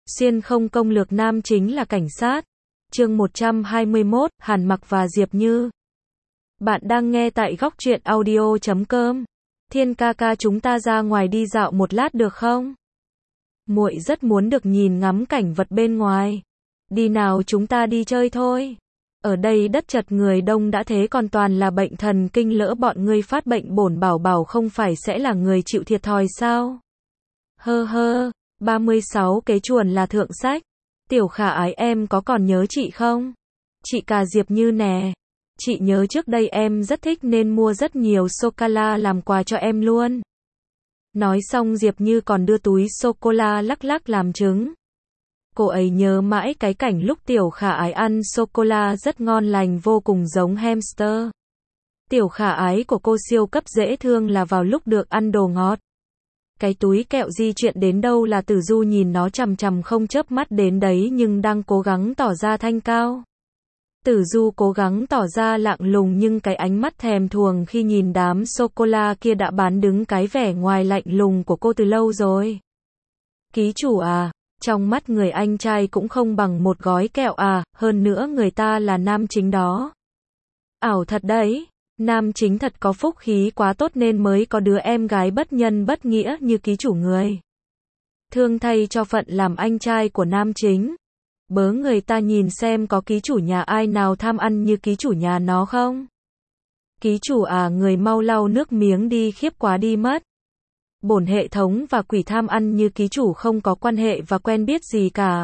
Xuyên không công lược nam chính là cảnh sát. Chương 121, Hàn Mặc và Diệp Như. Bạn đang nghe tại góc truyện audio.com. Thiên ca ca, chúng ta ra ngoài đi dạo một lát được không? Muội rất muốn được nhìn ngắm cảnh vật bên ngoài. Đi nào, chúng ta đi chơi thôi. Ở đây đất chật người đông đã thế còn toàn là bệnh thần kinh, lỡ bọn ngươi phát bệnh bổn bảo bảo không phải sẽ là người chịu thiệt thòi sao? Hơ hơ, 36 cái chuồn là thượng sách. Tiểu Khả Ái, em có còn nhớ chị không? Chị cả Diệp Như nè. Chị nhớ trước đây em rất thích nên mua rất nhiều sô-cô-la làm quà cho em luôn. Nói xong Diệp Như còn đưa túi sô-cô-la lắc lắc làm chứng. Cô ấy nhớ mãi cái cảnh lúc Tiểu Khả Ái ăn sô-cô-la rất ngon lành, vô cùng giống hamster. Tiểu Khả Ái của cô siêu cấp dễ thương là vào lúc được ăn đồ ngọt. Cái túi kẹo di chuyển đến đâu là Tử Du nhìn nó chằm chằm không chớp mắt đến đấy nhưng đang cố gắng tỏ ra thanh cao. Tử Du cố gắng tỏ ra lạnh lùng nhưng cái ánh mắt thèm thuồng khi nhìn đám sô-cô-la kia đã bán đứng cái vẻ ngoài lạnh lùng của cô từ lâu rồi. Ký chủ à, trong mắt người anh trai cũng không bằng một gói kẹo à, hơn nữa người ta là nam chính đó. Ảo thật đấy. Nam chính thật có phúc khí quá tốt nên mới có đứa em gái bất nhân bất nghĩa như ký chủ người. Thương thay cho phận làm anh trai của nam chính. Bớ người ta nhìn xem có ký chủ nhà ai nào tham ăn như ký chủ nhà nó không? Ký chủ à, người mau lau nước miếng đi, khiếp quá đi mất. Bổn hệ thống và quỷ tham ăn như ký chủ không có quan hệ và quen biết gì cả.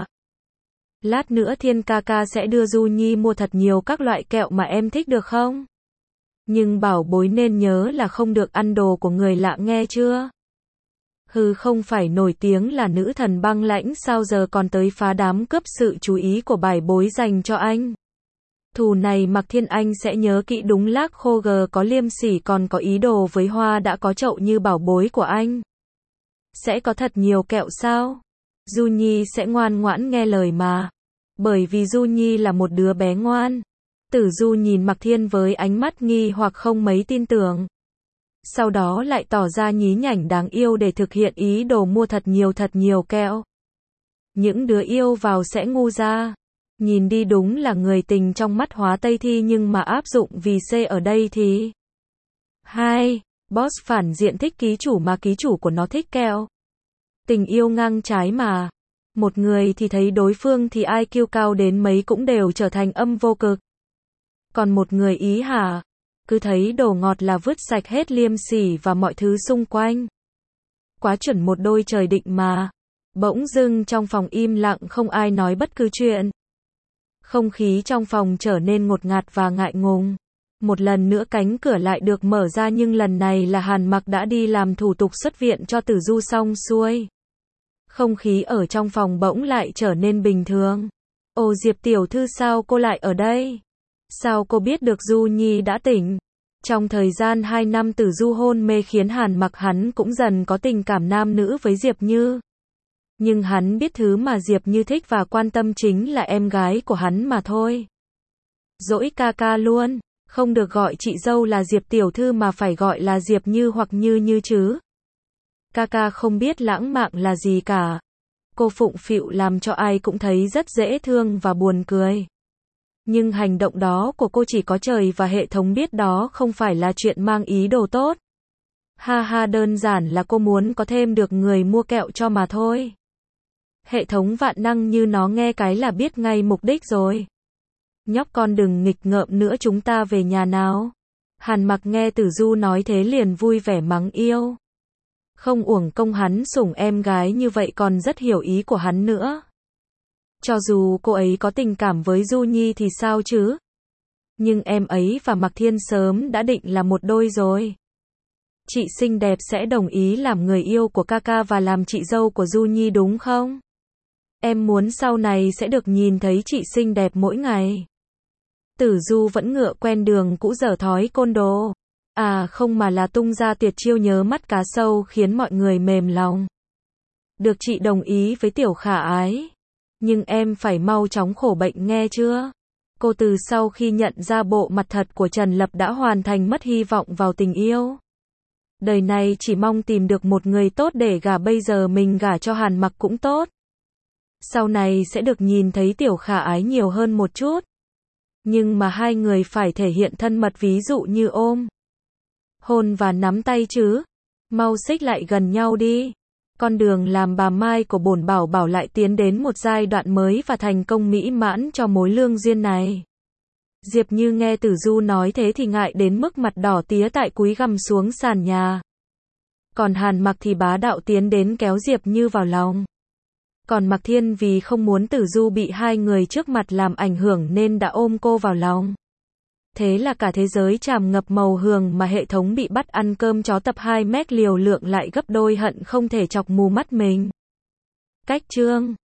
Lát nữa Thiên ca ca sẽ đưa Du Nhi mua thật nhiều các loại kẹo mà em thích được không? Nhưng bảo bối nên nhớ là không được ăn đồ của người lạ nghe chưa? Hừ, không phải nổi tiếng là nữ thần băng lãnh sao giờ còn tới phá đám cướp sự chú ý của bài bối dành cho anh. Thù này Mạc Thiên Anh sẽ nhớ kỹ, đúng lác khô gờ có liêm sỉ còn có ý đồ với Hoa đã có chậu như bảo bối của anh. Sẽ có thật nhiều kẹo sao? Du Nhi sẽ ngoan ngoãn nghe lời mà. Bởi vì Du Nhi là một đứa bé ngoan. Tử Du nhìn Mạc Thiên với ánh mắt nghi hoặc không mấy tin tưởng. Sau đó lại tỏ ra nhí nhảnh đáng yêu để thực hiện ý đồ mua thật nhiều kẹo. Những đứa yêu vào sẽ ngu ra. Nhìn đi đúng là người tình trong mắt Hóa Tây Thi nhưng mà áp dụng vì C ở đây thì... 2. Boss phản diện thích ký chủ mà ký chủ của nó thích kẹo. Tình yêu ngang trái mà. Một người thì thấy đối phương thì IQ cao đến mấy cũng đều trở thành âm vô cực. Còn một người ý hả? Cứ thấy đồ ngọt là vứt sạch hết liêm sỉ và mọi thứ xung quanh. Quá chuẩn một đôi trời định mà. Bỗng dưng trong phòng im lặng không ai nói bất cứ chuyện. Không khí trong phòng trở nên ngột ngạt và ngại ngùng. Một lần nữa cánh cửa lại được mở ra nhưng lần này là Hàn Mặc đã đi làm thủ tục xuất viện cho Tử Du xong xuôi. Không khí ở trong phòng bỗng lại trở nên bình thường. Ồ, Diệp tiểu thư sao cô lại ở đây? Sao cô biết được Du Nhi đã tỉnh? Trong thời gian 2 năm Tử Du hôn mê khiến Hàn Mặc hắn cũng dần có tình cảm nam nữ với Diệp Như. Nhưng hắn biết thứ mà Diệp Như thích và quan tâm chính là em gái của hắn mà thôi. Dỗi ca ca luôn, không được gọi chị dâu là Diệp tiểu thư mà phải gọi là Diệp Như hoặc Như chứ. Ca ca không biết lãng mạn là gì cả. Cô phụng phịu làm cho ai cũng thấy rất dễ thương và buồn cười. Nhưng hành động đó của cô chỉ có trời và hệ thống biết, đó không phải là chuyện mang ý đồ tốt. Ha ha, đơn giản là cô muốn có thêm được người mua kẹo cho mà thôi. Hệ thống vạn năng như nó nghe cái là biết ngay mục đích rồi. Nhóc con đừng nghịch ngợm nữa, chúng ta về nhà nào. Hàn Mặc nghe Tử Du nói thế liền vui vẻ mắng yêu. Không uổng công hắn sủng em gái như vậy còn rất hiểu ý của hắn nữa. Cho dù cô ấy có tình cảm với Du Nhi thì sao chứ? Nhưng em ấy và Mạc Thiên sớm đã định là một đôi rồi. Chị xinh đẹp sẽ đồng ý làm người yêu của ca ca và làm chị dâu của Du Nhi đúng không? Em muốn sau này sẽ được nhìn thấy chị xinh đẹp mỗi ngày. Tử Du vẫn ngựa quen đường cũ, dở thói côn đồ. À không, mà là tung ra tuyệt chiêu nhớ mắt cá sâu khiến mọi người mềm lòng. Được, chị đồng ý với Tiểu Khả Ái. Nhưng em phải mau chóng khổ bệnh nghe chưa? Cô từ sau khi nhận ra bộ mặt thật của Trần Lập đã hoàn thành mất hy vọng vào tình yêu. Đời này chỉ mong tìm được một người tốt để gả, bây giờ mình gả cho Hàn Mặc cũng tốt. Sau này sẽ được nhìn thấy Tiểu Khả Ái nhiều hơn một chút. Nhưng mà hai người phải thể hiện thân mật, ví dụ như ôm, hôn và nắm tay chứ. Mau xích lại gần nhau đi. Con đường làm bà Mai của bổn bảo bảo lại tiến đến một giai đoạn mới và thành công mỹ mãn cho mối lương duyên này. Diệp Như nghe Tử Du nói thế thì ngại đến mức mặt đỏ tía tại cúi gằm xuống sàn nhà. Còn Hàn Mặc thì bá đạo tiến đến kéo Diệp Như vào lòng. Còn Mạc Thiên vì không muốn Tử Du bị hai người trước mặt làm ảnh hưởng nên đã ôm cô vào lòng. Thế là cả thế giới tràn ngập màu hường mà hệ thống bị bắt ăn cơm chó tập 2 mét liều lượng lại gấp đôi, hận không thể chọc mù mắt mình. Cách chương